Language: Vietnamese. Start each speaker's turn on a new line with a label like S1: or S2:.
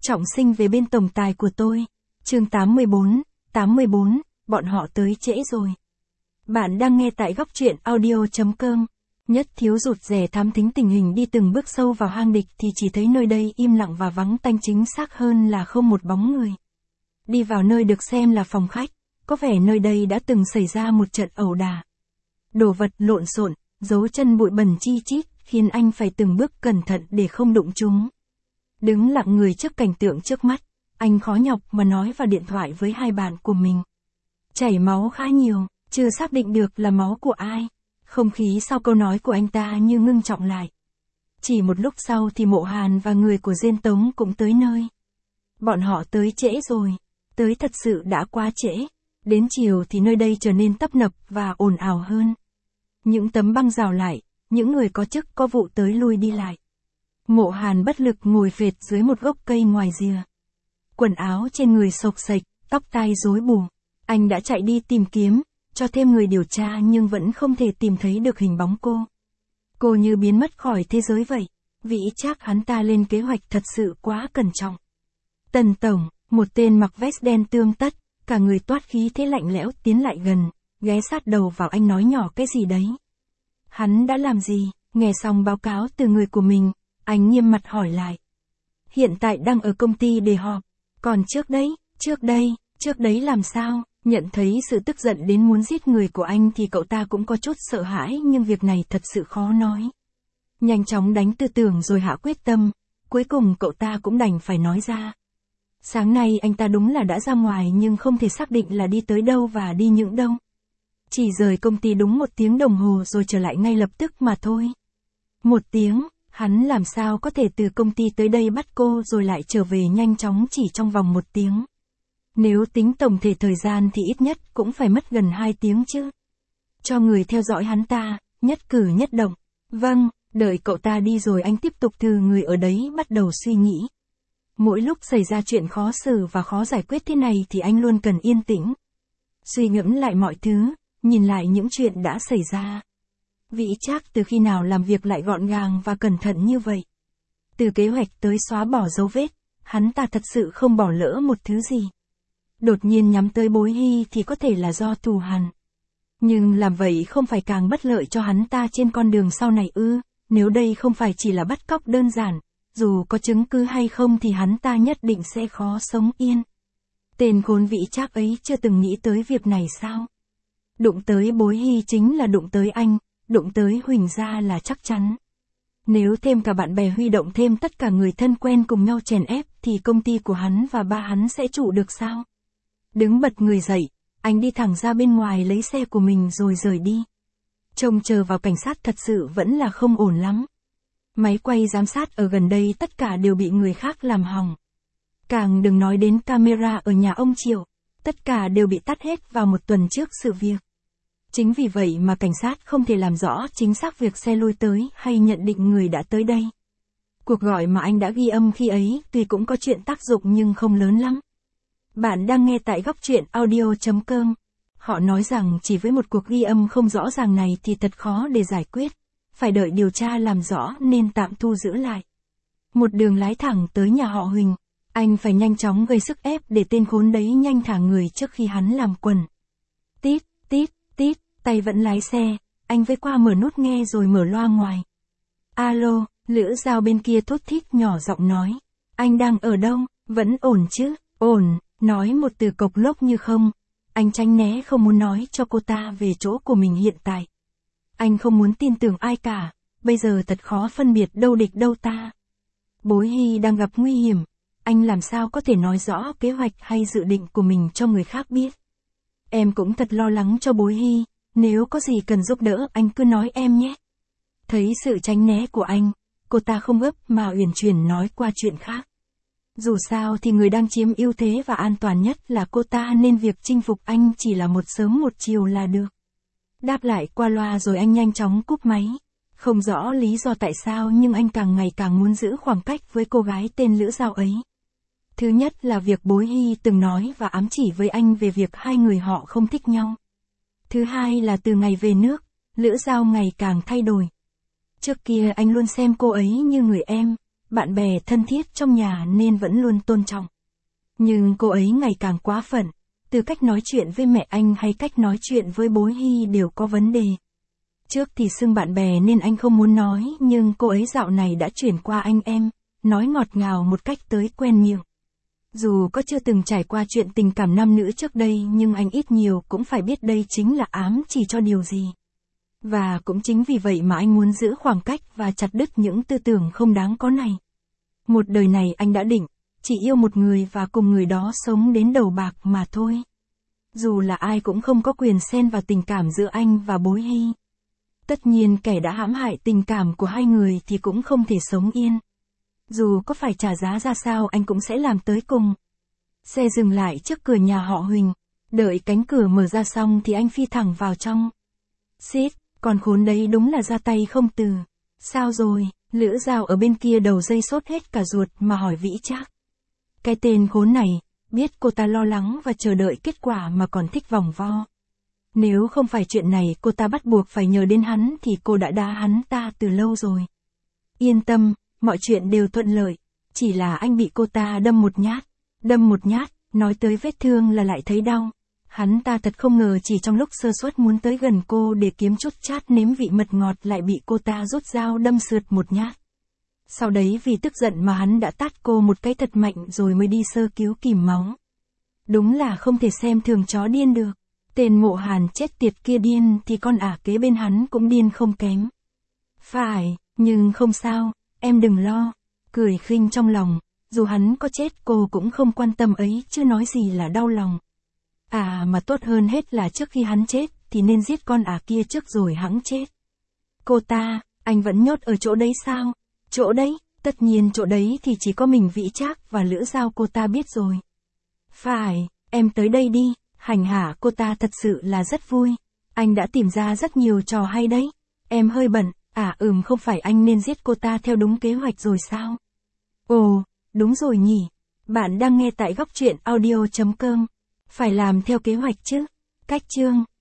S1: trọng sinh về bên tổng tài của tôi. Chương 84, bọn họ tới trễ rồi. Bạn đang nghe tại góc truyện audio.com. Nhất Thiếu rụt rè thám thính tình hình đi từng bước sâu vào hang địch thì chỉ thấy nơi đây im lặng và vắng tanh, chính xác hơn là không một bóng người. Đi vào nơi được xem là phòng khách, có vẻ nơi đây đã từng xảy ra một trận ẩu đả. Đồ vật lộn xộn, dấu chân bụi bẩn chi chít, khiến anh phải từng bước cẩn thận để không đụng chúng. Đứng lặng người trước cảnh tượng trước mắt, anh khó nhọc mà nói vào điện thoại với hai bạn của mình. Chảy máu khá nhiều, chưa xác định được là máu của ai. Không khí sau câu nói của anh ta như ngưng trọng lại. Chỉ một lúc sau thì Mộ Hàn và người của Diên Tống cũng tới nơi. Bọn họ tới trễ rồi, tới thật sự đã quá trễ. Đến chiều thì nơi đây trở nên tấp nập và ồn ào hơn. Những tấm băng rào lại, những người có chức có vụ tới lui đi lại. Mộ Hàn bất lực ngồi phệt dưới một gốc cây ngoài rìa. Quần áo trên người xộc xệch, tóc tai rối bù. Anh đã chạy đi tìm kiếm, cho thêm người điều tra nhưng vẫn không thể tìm thấy được hình bóng cô. Cô như biến mất khỏi thế giới vậy. Vì chắc hắn ta lên kế hoạch thật sự quá cẩn trọng. Tần Tổng, một tên mặc vest đen tươm tất, cả người toát khí thế lạnh lẽo tiến lại gần, ghé sát đầu vào anh nói nhỏ cái gì đấy. Hắn đã làm gì? Nghe xong báo cáo từ người của mình, anh nghiêm mặt hỏi lại. Hiện tại đang ở công ty để họp. Còn trước đấy làm sao? Nhận thấy sự tức giận đến muốn giết người của anh thì cậu ta cũng có chút sợ hãi, nhưng việc này thật sự khó nói. Nhanh chóng đánh tư tưởng rồi hạ quyết tâm, cuối cùng cậu ta cũng đành phải nói ra. Sáng nay anh ta đúng là đã ra ngoài nhưng không thể xác định là đi tới đâu và đi những đâu. Chỉ rời công ty đúng 1 tiếng đồng hồ rồi trở lại ngay lập tức mà thôi. 1 tiếng, hắn làm sao có thể từ công ty tới đây bắt cô rồi lại trở về nhanh chóng chỉ trong vòng 1 tiếng. Nếu tính tổng thể thời gian thì ít nhất cũng phải mất gần 2 tiếng chứ. Cho người theo dõi hắn ta, nhất cử nhất động. Vâng, đợi cậu ta đi rồi anh tiếp tục từ người ở đấy bắt đầu suy nghĩ. Mỗi lúc xảy ra chuyện khó xử và khó giải quyết thế này thì anh luôn cần yên tĩnh. Suy ngẫm lại mọi thứ, nhìn lại những chuyện đã xảy ra. Vĩ Trác từ khi nào làm việc lại gọn gàng và cẩn thận như vậy. Từ kế hoạch tới xóa bỏ dấu vết, hắn ta thật sự không bỏ lỡ một thứ gì. Đột nhiên nhắm tới Bối Hy thì có thể là do thù hằn. Nhưng làm vậy không phải càng bất lợi cho hắn ta trên con đường sau này ư? Nếu đây không phải chỉ là bắt cóc đơn giản, dù có chứng cứ hay không thì hắn ta nhất định sẽ khó sống yên. Tên khốn Vĩ Trác ấy chưa từng nghĩ tới việc này sao? Đụng tới Bối Hy chính là đụng tới anh, đụng tới Huỳnh gia là chắc chắn. Nếu thêm cả bạn bè huy động thêm tất cả người thân quen cùng nhau chèn ép thì công ty của hắn và ba hắn sẽ trụ được sao? Đứng bật người dậy, anh đi thẳng ra bên ngoài lấy xe của mình rồi rời đi. Trông chờ vào cảnh sát thật sự vẫn là không ổn lắm. Máy quay giám sát ở gần đây tất cả đều bị người khác làm hỏng. Càng đừng nói đến camera ở nhà ông Triệu, tất cả đều bị tắt hết vào 1 tuần trước sự việc. Chính vì vậy mà cảnh sát không thể làm rõ chính xác việc xe lui tới hay nhận định người đã tới đây. Cuộc gọi mà anh đã ghi âm khi ấy tuy cũng có chuyện tác dụng nhưng không lớn lắm. Bạn đang nghe tại góc truyện audio.com. Họ nói rằng chỉ với một cuộc ghi âm không rõ ràng này thì thật khó để giải quyết. Phải đợi điều tra làm rõ nên tạm thu giữ lại. Một đường lái thẳng tới nhà họ Huỳnh. Anh phải nhanh chóng gây sức ép để tên khốn đấy nhanh thả người trước khi hắn làm quần. Tít, tít, tít, tay vẫn lái xe. Anh vây qua mở nút nghe rồi mở loa ngoài. Alo, Lữ Giao bên kia thốt thít nhỏ giọng nói. Anh đang ở đâu? Vẫn ổn chứ? Ổn. Nói một từ cộc lốc như không. Anh tránh né không muốn nói cho cô ta về chỗ của mình hiện tại. Anh không muốn tin tưởng ai cả. Bây giờ thật khó phân biệt đâu địch đâu ta. Bối Hy đang gặp nguy hiểm. Anh làm sao có thể nói rõ kế hoạch hay dự định của mình cho người khác biết. Em cũng thật lo lắng cho Bối Hy. Nếu có gì cần giúp đỡ anh cứ nói em nhé. Thấy sự tránh né của anh, cô ta không gấp mà uyển chuyển nói qua chuyện khác. Dù sao thì người đang chiếm ưu thế và an toàn nhất là cô ta nên việc chinh phục anh chỉ là một sớm một chiều là được. Đáp lại qua loa rồi anh nhanh chóng cúp máy. Không rõ lý do tại sao nhưng anh càng ngày càng muốn giữ khoảng cách với cô gái tên Lữ Giao ấy. Thứ nhất là việc Bối Hy từng nói và ám chỉ với anh về việc hai người họ không thích nhau. Thứ hai là từ ngày về nước, Lữ Giao ngày càng thay đổi. Trước kia anh luôn xem cô ấy như người em, bạn bè thân thiết trong nhà nên vẫn luôn tôn trọng. Nhưng cô ấy ngày càng quá phận, từ cách nói chuyện với mẹ anh hay cách nói chuyện với bố Hy đều có vấn đề. Trước thì xưng bạn bè nên anh không muốn nói, nhưng cô ấy dạo này đã chuyển qua anh em, nói ngọt ngào một cách tới quen miệng. Dù có chưa từng trải qua chuyện tình cảm nam nữ trước đây nhưng anh ít nhiều cũng phải biết đây chính là ám chỉ cho điều gì. Và cũng chính vì vậy mà anh muốn giữ khoảng cách và chặt đứt những tư tưởng không đáng có này. Một đời này anh đã định, chỉ yêu một người và cùng người đó sống đến đầu bạc mà thôi. Dù là ai cũng không có quyền xen vào tình cảm giữa anh và bố Hy. Tất nhiên kẻ đã hãm hại tình cảm của hai người thì cũng không thể sống yên. Dù có phải trả giá ra sao anh cũng sẽ làm tới cùng. Xe dừng lại trước cửa nhà họ Huỳnh. Đợi cánh cửa mở ra xong thì anh phi thẳng vào trong. Xít, con khốn đấy đúng là ra tay không từ. Sao rồi? Lữ Giao ở bên kia đầu dây sốt hết cả ruột mà hỏi Vĩ Trác. Cái tên khốn này, biết cô ta lo lắng và chờ đợi kết quả mà còn thích vòng vo. Nếu không phải chuyện này cô ta bắt buộc phải nhờ đến hắn thì cô đã đá hắn ta từ lâu rồi. Yên tâm, mọi chuyện đều thuận lợi. Chỉ là anh bị cô ta đâm một nhát. Đâm một nhát, nói tới vết thương là lại thấy đau. Hắn ta thật không ngờ chỉ trong lúc sơ suất muốn tới gần cô để kiếm chút chát nếm vị mật ngọt lại bị cô ta rút dao đâm sượt một nhát. Sau đấy vì tức giận mà hắn đã tát cô một cái thật mạnh rồi mới đi sơ cứu kìm máu. Đúng là không thể xem thường chó điên được. Tên Mộ Hàn chết tiệt kia điên thì con ả kế bên hắn cũng điên không kém. Phải, nhưng không sao, em đừng lo. Cười khinh trong lòng, dù hắn có chết cô cũng không quan tâm ấy chứ nói gì là đau lòng. À mà tốt hơn hết là trước khi hắn chết thì nên giết con ả kia trước rồi hắn chết. Cô ta, anh vẫn nhốt ở chỗ đấy sao? Chỗ đấy, tất nhiên chỗ đấy thì chỉ có mình Vĩ Trác và Lữ Giao cô ta biết rồi. Phải, em tới đây đi, hành hạ cô ta thật sự là rất vui. Anh đã tìm ra rất nhiều trò hay đấy. Em hơi bận, không phải anh nên giết cô ta theo đúng kế hoạch rồi sao? Ồ, đúng rồi nhỉ. Bạn đang nghe tại góc truyện audio.com. Phải làm theo kế hoạch chứ. Cách chương